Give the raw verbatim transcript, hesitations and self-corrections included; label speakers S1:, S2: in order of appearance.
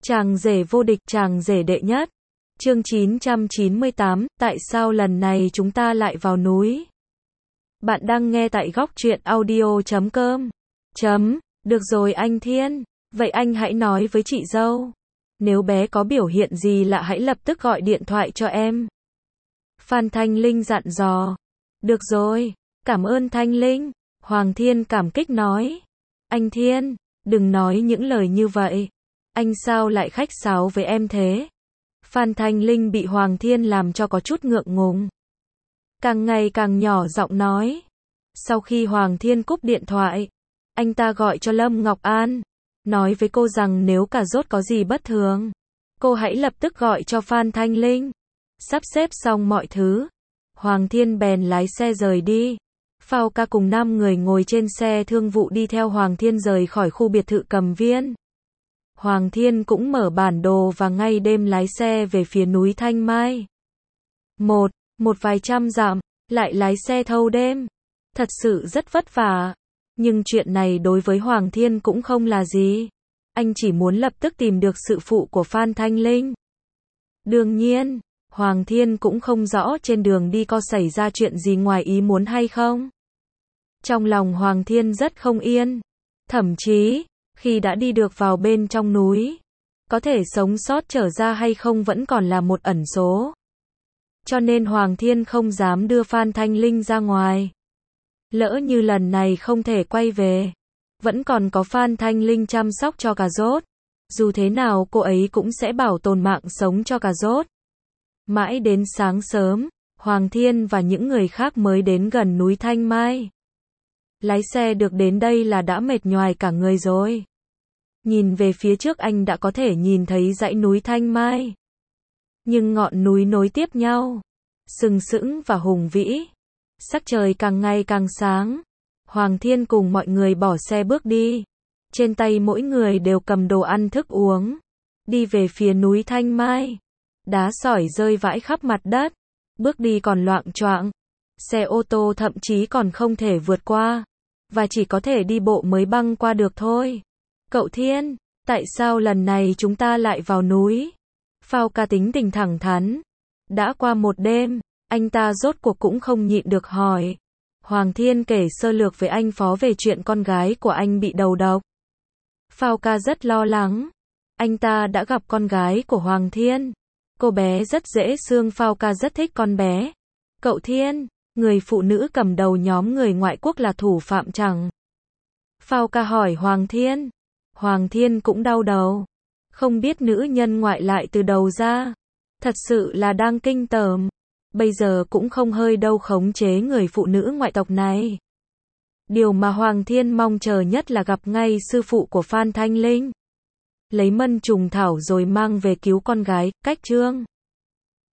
S1: Chàng rể vô địch, chàng rể đệ nhất. Chương chín trăm chín mươi tám, tại sao lần này chúng ta lại vào núi? Bạn đang nghe tại góc truyện audio chấm com. Chấm, được rồi anh Thiên, vậy anh hãy nói với chị dâu. Nếu bé có biểu hiện gì lạ hãy lập tức gọi điện thoại cho em. Phan Thanh Linh dặn dò. Được rồi, cảm ơn Thanh Linh. Hoàng Thiên cảm kích nói. Anh Thiên, đừng nói những lời như vậy. Anh sao lại khách sáo với em thế? Phan Thanh Linh bị Hoàng Thiên làm cho có chút ngượng ngùng. Càng ngày càng nhỏ giọng nói. Sau khi Hoàng Thiên cúp điện thoại, anh ta gọi cho Lâm Ngọc An, nói với cô rằng nếu cà rốt có gì bất thường, cô hãy lập tức gọi cho Phan Thanh Linh. Sắp xếp xong mọi thứ, Hoàng Thiên bèn lái xe rời đi. Phao Ca cùng năm người ngồi trên xe thương vụ đi theo Hoàng Thiên rời khỏi khu biệt thự Cầm Viên. Hoàng Thiên cũng mở bản đồ và ngay đêm lái xe về phía núi Thanh Mai. Một, một vài trăm dặm, lại lái xe thâu đêm. Thật sự rất vất vả. Nhưng chuyện này đối với Hoàng Thiên cũng không là gì. Anh chỉ muốn lập tức tìm được sự phụ của Phan Thanh Linh. Đương nhiên, Hoàng Thiên cũng không rõ trên đường đi có xảy ra chuyện gì ngoài ý muốn hay không. Trong lòng Hoàng Thiên rất không yên. Thậm chí, khi đã đi được vào bên trong núi, có thể sống sót trở ra hay không vẫn còn là một ẩn số. Cho nên Hoàng Thiên không dám đưa Phan Thanh Linh ra ngoài. Lỡ như lần này không thể quay về, vẫn còn có Phan Thanh Linh chăm sóc cho cà rốt. Dù thế nào cô ấy cũng sẽ bảo tồn mạng sống cho cà rốt. Mãi đến sáng sớm, Hoàng Thiên và những người khác mới đến gần núi Thanh Mai. Lái xe được đến đây là đã mệt nhoài cả người rồi. Nhìn về phía trước anh đã có thể nhìn thấy dãy núi Thanh Mai. Nhưng ngọn núi nối tiếp nhau, sừng sững và hùng vĩ. Sắc trời càng ngày càng sáng. Hoàng Thiên cùng mọi người bỏ xe bước đi. Trên tay mỗi người đều cầm đồ ăn thức uống. Đi về phía núi Thanh Mai. Đá sỏi rơi vãi khắp mặt đất. Bước đi còn loạng choạng. Xe ô tô thậm chí còn không thể vượt qua. Và chỉ có thể đi bộ mới băng qua được thôi. Cậu Thiên, tại sao lần này chúng ta lại vào núi? Phao Ca tính tình thẳng thắn. Đã qua một đêm, anh ta rốt cuộc cũng không nhịn được hỏi. Hoàng Thiên kể sơ lược với anh Phó về chuyện con gái của anh bị đầu độc. Phao Ca rất lo lắng. Anh ta đã gặp con gái của Hoàng Thiên. Cô bé rất dễ thương. Phao Ca rất thích con bé. Cậu Thiên, người phụ nữ cầm đầu nhóm người ngoại quốc là thủ phạm chẳng? Phao Ca hỏi Hoàng Thiên. Hoàng Thiên cũng đau đầu. Không biết nữ nhân ngoại lại từ đầu ra. Thật sự là đang kinh tởm. Bây giờ cũng không hơi đâu khống chế người phụ nữ ngoại tộc này. Điều mà Hoàng Thiên mong chờ nhất là gặp ngay sư phụ của Phan Thanh Linh. Lấy mân trùng thảo rồi mang về cứu con gái. Cách chương